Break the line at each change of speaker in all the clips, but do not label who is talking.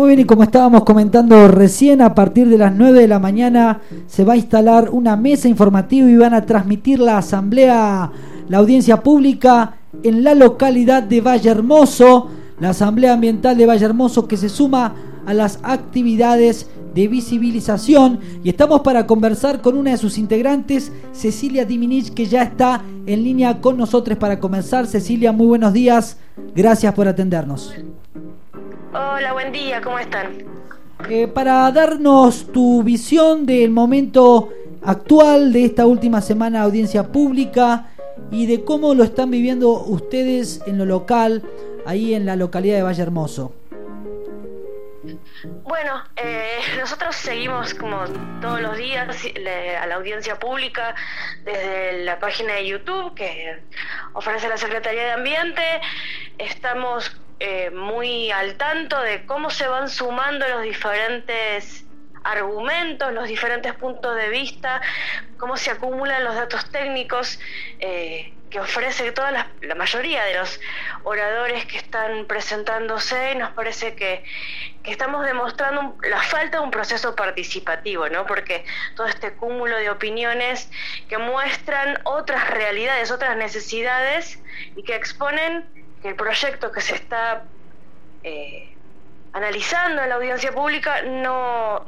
Muy bien, y como estábamos comentando recién, a partir de las 9 de la mañana se va a instalar una mesa informativa y van a transmitir la asamblea, la audiencia pública en la localidad de Valle Hermoso, la Asamblea Ambiental de Valle Hermoso, que se suma a las actividades de visibilización, y estamos para conversar con una de sus integrantes, Cecilia Diminich, que ya está en línea con nosotros para conversar. Cecilia, muy buenos días, gracias por atendernos.
Hola, buen día, ¿cómo están?
Para darnos tu visión del momento actual de esta última semana de audiencia pública y de cómo lo están viviendo ustedes en lo local, ahí en la localidad de Valle Hermoso.
Bueno, nosotros seguimos como todos los días a la audiencia pública desde la página de YouTube que ofrece la Secretaría de Ambiente. Estamos muy al tanto de cómo se van sumando los diferentes argumentos, los diferentes puntos de vista, cómo se acumulan los datos técnicos que ofrece la mayoría de los oradores que están presentándose. Nos parece que estamos demostrando la falta de un proceso participativo, ¿no? Porque todo este cúmulo de opiniones que muestran otras realidades, otras necesidades y que exponen que el proyecto que se está analizando en la audiencia pública no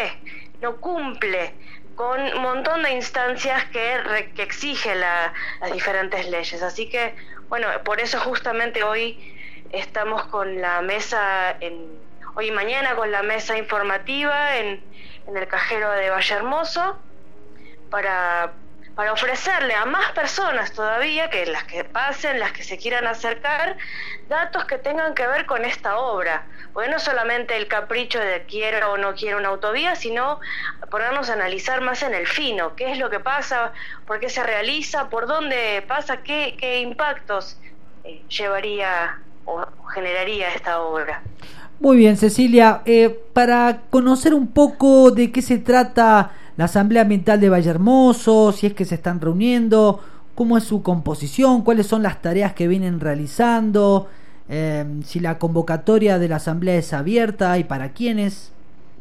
cumple con un montón de instancias que exigen las diferentes leyes. Así que, bueno, por eso justamente hoy estamos con la mesa, hoy y mañana con la mesa informativa en el cajero de Valle Hermoso, para ofrecerle a más personas todavía, que las que pasen, las que se quieran acercar, datos que tengan que ver con esta obra. Porque no solamente el capricho de quiero o no quiero una autovía, sino ponernos a analizar más en el fino, qué es lo que pasa, por qué se realiza, por dónde pasa, qué impactos llevaría o generaría esta obra.
Muy bien, Cecilia, para conocer un poco de qué se trata la Asamblea Ambiental de Valle Hermoso, si es que se están reuniendo, cómo es su composición, cuáles son las tareas que vienen realizando, si la convocatoria de la Asamblea es abierta y para quiénes.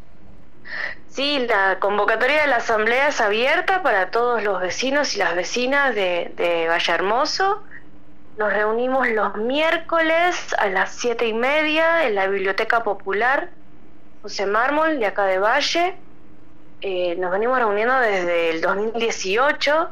Sí, la convocatoria de la Asamblea es abierta para todos los vecinos y las vecinas de Valle Hermoso. Nos reunimos los miércoles a las 7:30 en la Biblioteca Popular José Mármol de acá de Valle. Nos venimos reuniendo desde el 2018,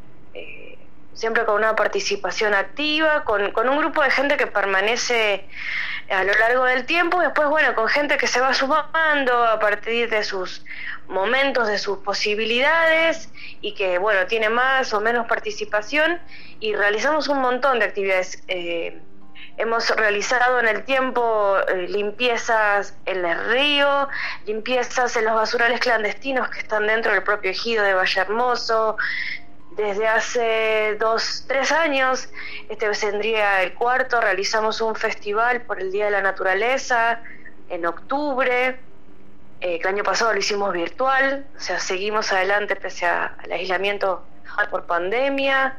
siempre con una participación activa, con un grupo de gente que permanece a lo largo del tiempo, y después, bueno, con gente que se va sumando a partir de sus momentos, de sus posibilidades, y que, bueno, tiene más o menos participación, y realizamos un montón de actividades. Hemos realizado en el tiempo limpiezas en el río, limpiezas en los basurales clandestinos que están dentro del propio ejido de Valle Hermoso. Desde hace 2-3 años, este vendría el cuarto, realizamos un festival por el Día de la Naturaleza en octubre. El año pasado lo hicimos virtual, o sea, seguimos adelante pese al aislamiento por pandemia.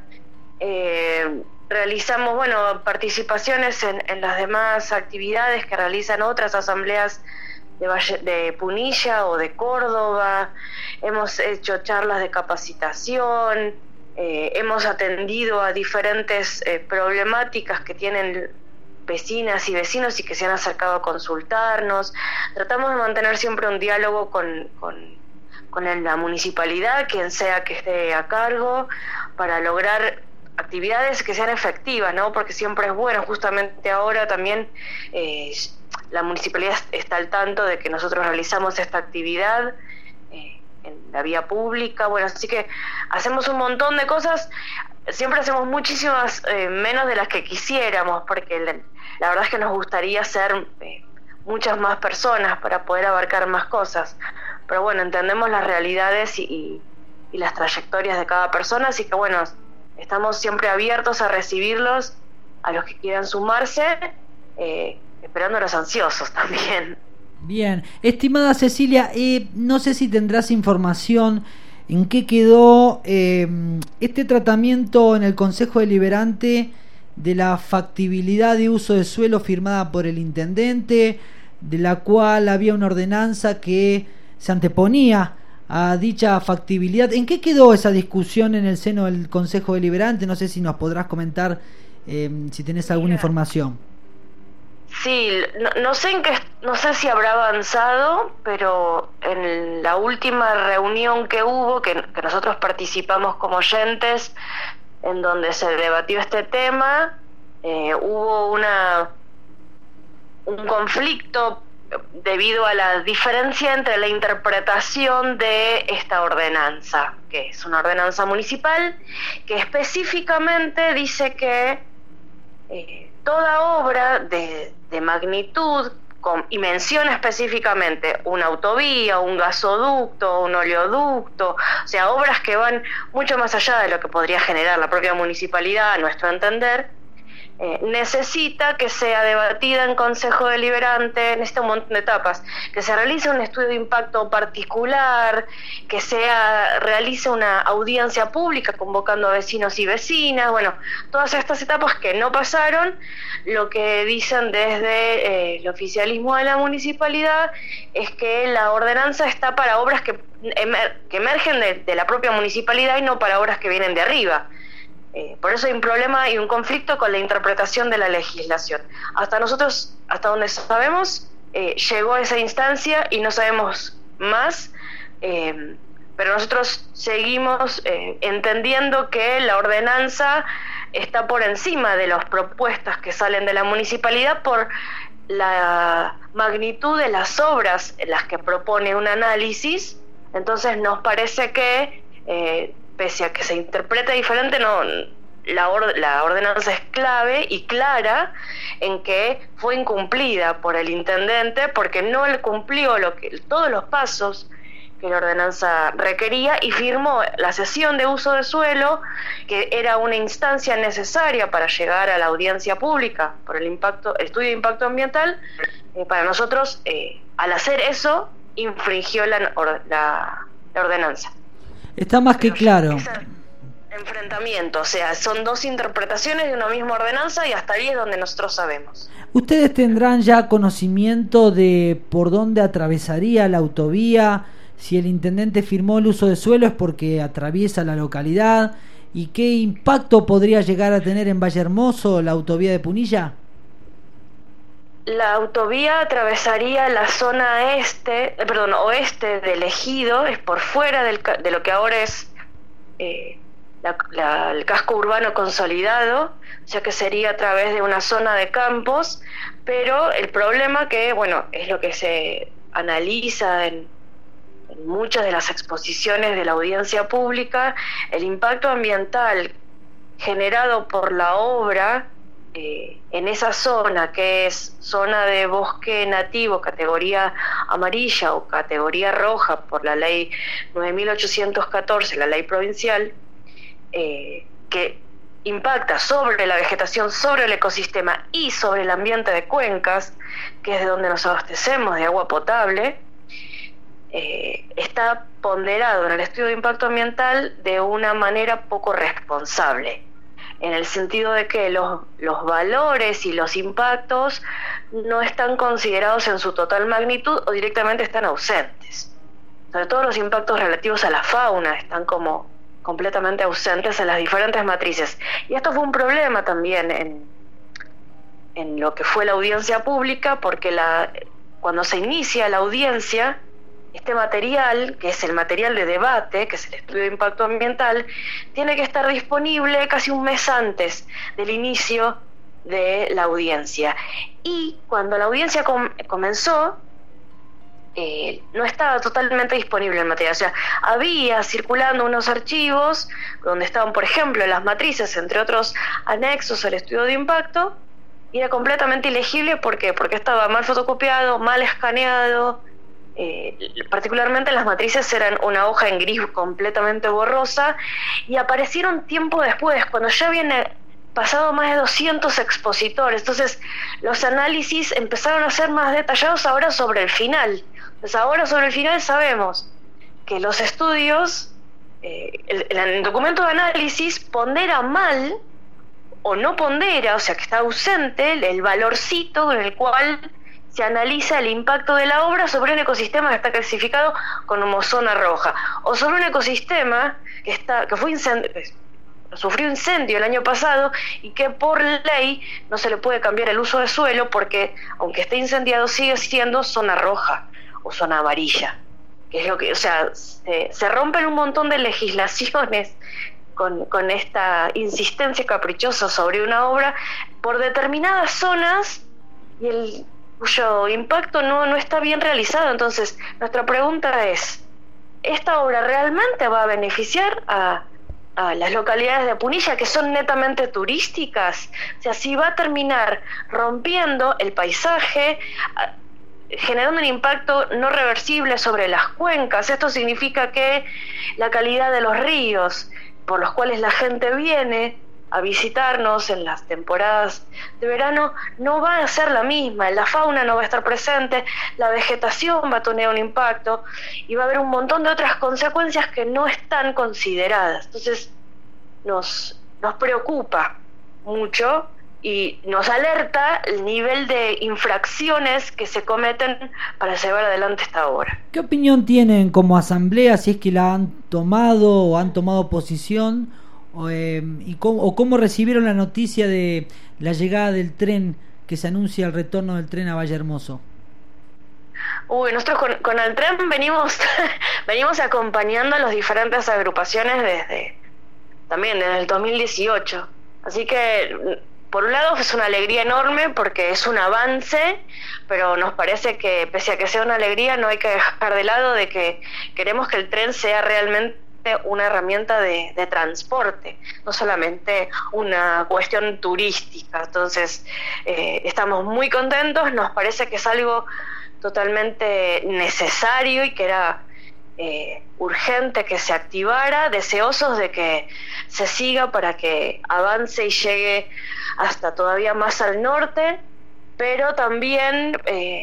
Realizamos, bueno, participaciones en las demás actividades que realizan otras asambleas de Punilla o de Córdoba. Hemos hecho charlas de capacitación, hemos atendido a diferentes problemáticas que tienen vecinas y vecinos y que se han acercado a consultarnos. Tratamos de mantener siempre un diálogo con la municipalidad, quien sea que esté a cargo, para lograr actividades que sean efectivas, ¿no? Porque siempre es bueno, justamente ahora también la municipalidad está al tanto de que nosotros realizamos esta actividad en la vía pública. Bueno, así que hacemos un montón de cosas, siempre hacemos muchísimas menos de las que quisiéramos, porque la verdad es que nos gustaría ser muchas más personas para poder abarcar más cosas, pero bueno, entendemos las realidades y las trayectorias de cada persona, así que bueno, estamos siempre abiertos a recibirlos, a los que quieran sumarse, esperándolos ansiosos también.
Bien, estimada Cecilia, no sé si tendrás información en qué quedó este tratamiento en el Consejo Deliberante de la factibilidad de uso de suelo firmada por el intendente. de la cual había una ordenanza que se anteponía a dicha factibilidad. ¿En qué quedó esa discusión en el seno del Consejo Deliberante? No sé si nos podrás comentar si tenés alguna información.
Sí, no sé no sé si habrá avanzado, pero en la última reunión que hubo, que nosotros participamos como oyentes, en donde se debatió este tema, hubo un conflicto debido a la diferencia entre la interpretación de esta ordenanza, que es una ordenanza municipal, que específicamente dice que toda obra de magnitud, y menciona específicamente una autovía, un gasoducto, un oleoducto, o sea, obras que van mucho más allá de lo que podría generar la propia municipalidad, a nuestro entender, necesita que sea debatida en Consejo Deliberante, necesita un montón de etapas, que se realice un estudio de impacto particular, que se realice una audiencia pública convocando a vecinos y vecinas, bueno, todas estas etapas que no pasaron. Lo que dicen desde el oficialismo de la municipalidad es que la ordenanza está para obras que emergen de la propia municipalidad y no para obras que vienen de arriba. Por eso hay un problema y un conflicto con la interpretación de la legislación. Hasta nosotros, hasta donde sabemos, llegó a esa instancia y no sabemos más, pero nosotros seguimos entendiendo que la ordenanza está por encima de las propuestas que salen de la municipalidad por la magnitud de las obras en las que propone un análisis. Entonces nos parece que pese a que se interprete diferente, la ordenanza es clave y clara en que fue incumplida por el intendente porque no le cumplió todos los pasos que la ordenanza requería y firmó la cesión de uso de suelo, que era una instancia necesaria para llegar a la audiencia pública por el estudio de impacto ambiental. Para nosotros, al hacer eso, infringió la ordenanza.
Está más que claro.
Enfrentamiento, o sea, son dos interpretaciones de una misma ordenanza y hasta ahí es donde nosotros sabemos.
¿Ustedes tendrán ya conocimiento de por dónde atravesaría la autovía? Si el intendente firmó el uso de suelo es porque atraviesa la localidad. ¿Y qué impacto podría llegar a tener en Vallehermoso la autovía de Punilla?
La autovía atravesaría la zona oeste del ejido, es por fuera de lo que ahora es el casco urbano consolidado, ya que sería a través de una zona de campos, pero el problema que, bueno, es lo que se analiza en muchas de las exposiciones de la audiencia pública, el impacto ambiental generado por la obra en esa zona, que es zona de bosque nativo categoría amarilla o categoría roja por la ley 9.814, la ley provincial, que impacta sobre la vegetación, sobre el ecosistema y sobre el ambiente de cuencas, que es de donde nos abastecemos de agua potable, está ponderado en el estudio de impacto ambiental de una manera poco responsable, en el sentido de que los valores y los impactos no están considerados en su total magnitud o directamente están ausentes. Sobre todo los impactos relativos a la fauna están como completamente ausentes en las diferentes matrices. Y esto fue un problema también en lo que fue la audiencia pública, porque cuando se inicia la audiencia, este material, que es el material de debate, que es el estudio de impacto ambiental, tiene que estar disponible casi un mes antes del inicio de la audiencia. Y cuando la audiencia comenzó, no estaba totalmente disponible el material. O sea, había circulando unos archivos donde estaban, por ejemplo, las matrices, entre otros anexos al estudio de impacto, y era completamente ilegible. ¿Por qué? Porque estaba mal fotocopiado, mal escaneado. Particularmente las matrices eran una hoja en gris completamente borrosa, y aparecieron tiempo después, cuando ya habían pasado más de 200 expositores. Entonces los análisis empezaron a ser más detallados ahora sobre el final. Entonces ahora sobre el final sabemos que los estudios, el documento de análisis pondera mal o no pondera, o sea que está ausente el valorcito en el cual se analiza el impacto de la obra sobre un ecosistema que está clasificado como zona roja, o sobre un ecosistema que sufrió incendio el año pasado y que por ley no se le puede cambiar el uso de suelo porque, aunque esté incendiado, sigue siendo zona roja o zona amarilla. Que es lo que, o sea, se rompen un montón de legislaciones con esta insistencia caprichosa sobre una obra por determinadas zonas y cuyo impacto no está bien realizado. Entonces, nuestra pregunta es, ¿esta obra realmente va a beneficiar a las localidades de Punilla, que son netamente turísticas? O sea, si va a terminar rompiendo el paisaje, generando un impacto no reversible sobre las cuencas. Esto significa que la calidad de los ríos por los cuales la gente viene a visitarnos en las temporadas de verano no va a ser la misma, la fauna no va a estar presente, la vegetación va a tener un impacto y va a haber un montón de otras consecuencias que no están consideradas. Entonces nos preocupa mucho y nos alerta el nivel de infracciones que se cometen para llevar adelante esta obra.
¿Qué opinión tienen como asamblea, si es que la han tomado o han tomado posición? ¿Cómo recibieron la noticia de la llegada del tren, que se anuncia el retorno del tren a Valle Hermoso?
Nosotros con el tren venimos acompañando a las diferentes agrupaciones desde el 2018. Así que, por un lado, es una alegría enorme porque es un avance, pero nos parece que, pese a que sea una alegría, no hay que dejar de lado de que queremos que el tren sea realmente una herramienta de transporte, no solamente una cuestión turística. Entonces, estamos muy contentos, nos parece que es algo totalmente necesario y que era urgente que se activara, deseosos de que se siga para que avance y llegue hasta todavía más al norte, pero también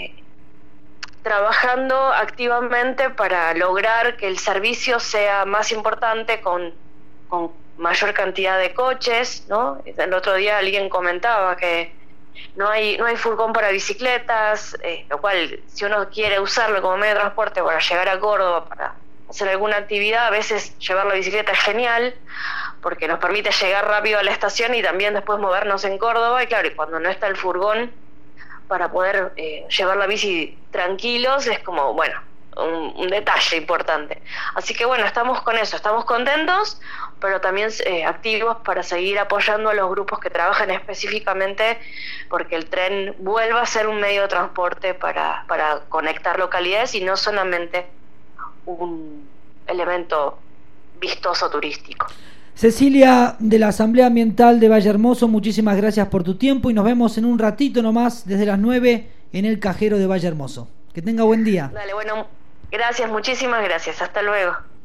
trabajando activamente para lograr que el servicio sea más importante con mayor cantidad de coches, ¿no? El otro día alguien comentaba que no hay furgón para bicicletas, lo cual, si uno quiere usarlo como medio de transporte para llegar a Córdoba, para hacer alguna actividad, a veces llevar la bicicleta es genial, porque nos permite llegar rápido a la estación y también después movernos en Córdoba, y claro, y cuando no está el furgón para poder llevar la bici tranquilos, es como, bueno, un detalle importante. Así que bueno, estamos con eso, estamos contentos, pero también activos para seguir apoyando a los grupos que trabajan específicamente porque el tren vuelva a ser un medio de transporte para conectar localidades y no solamente un elemento vistoso turístico.
Cecilia, de la Asamblea Ambiental de Valle Hermoso, muchísimas gracias por tu tiempo y nos vemos en un ratito nomás desde las 9 en el cajero de Valle Hermoso. Que tenga buen día.
Dale, bueno, gracias, muchísimas gracias. Hasta luego.